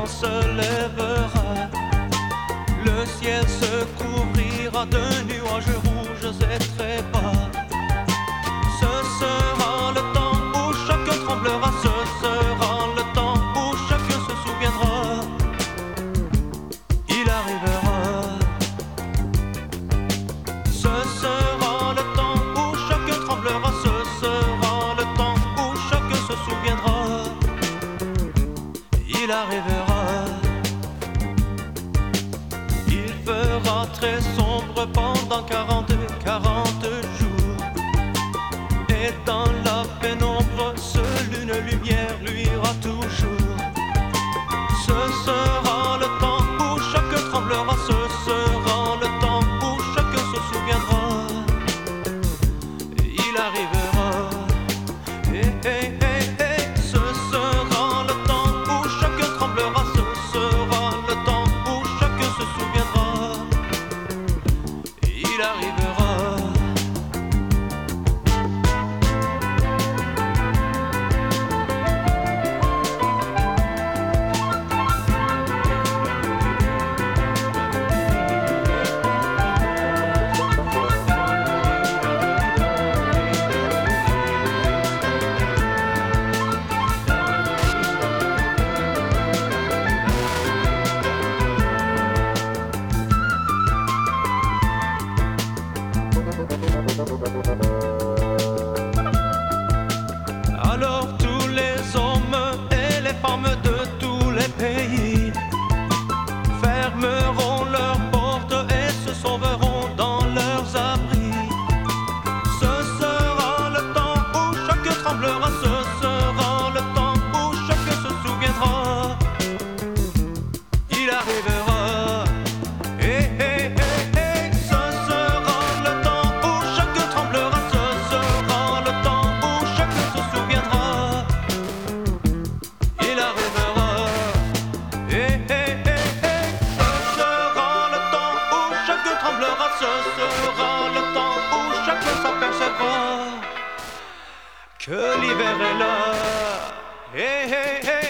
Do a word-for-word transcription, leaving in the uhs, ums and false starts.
vent se lèvera, le ciel se couvrira de nuages rouges et très bas. Ce sera le temps où chacun tremblera, ce sera le temps où chacun se souviendra. Il arrivera. Ce sera le temps où chacun tremblera, ce sera le temps où chacun se souviendra. Il arrivera. Il fera très sombre pendant quarante, quarante jours. Et dans la pénombre, seule une lumière luira toujours. Ce sera le temps où chacun tremblera, ce sera le temps où chacun se souviendra. Il arrivera. Hey, hey, hey, hey. Ce sera le temps où chacun tremblera, ce sera le temps où chacun se souviendra. Il arrivera. Alors tous les hommes et les femmes de tous les pays fermeront leurs portes et se sauveront dans leurs abris. Ce sera le temps où chacun tremblera, ce sera le temps où chacun se souviendra. Il arrivera. Hey, hey, hey, hey. Ce sera le temps où chacun tremblera, ce sera le temps où chacun se souviendra. Il arrivera. Hey, hey, hey, hey. Ce sera le temps où chacun tremblera, ce sera le temps où chacun s'apercevra que l'hiver est là. Hey, hey, hey.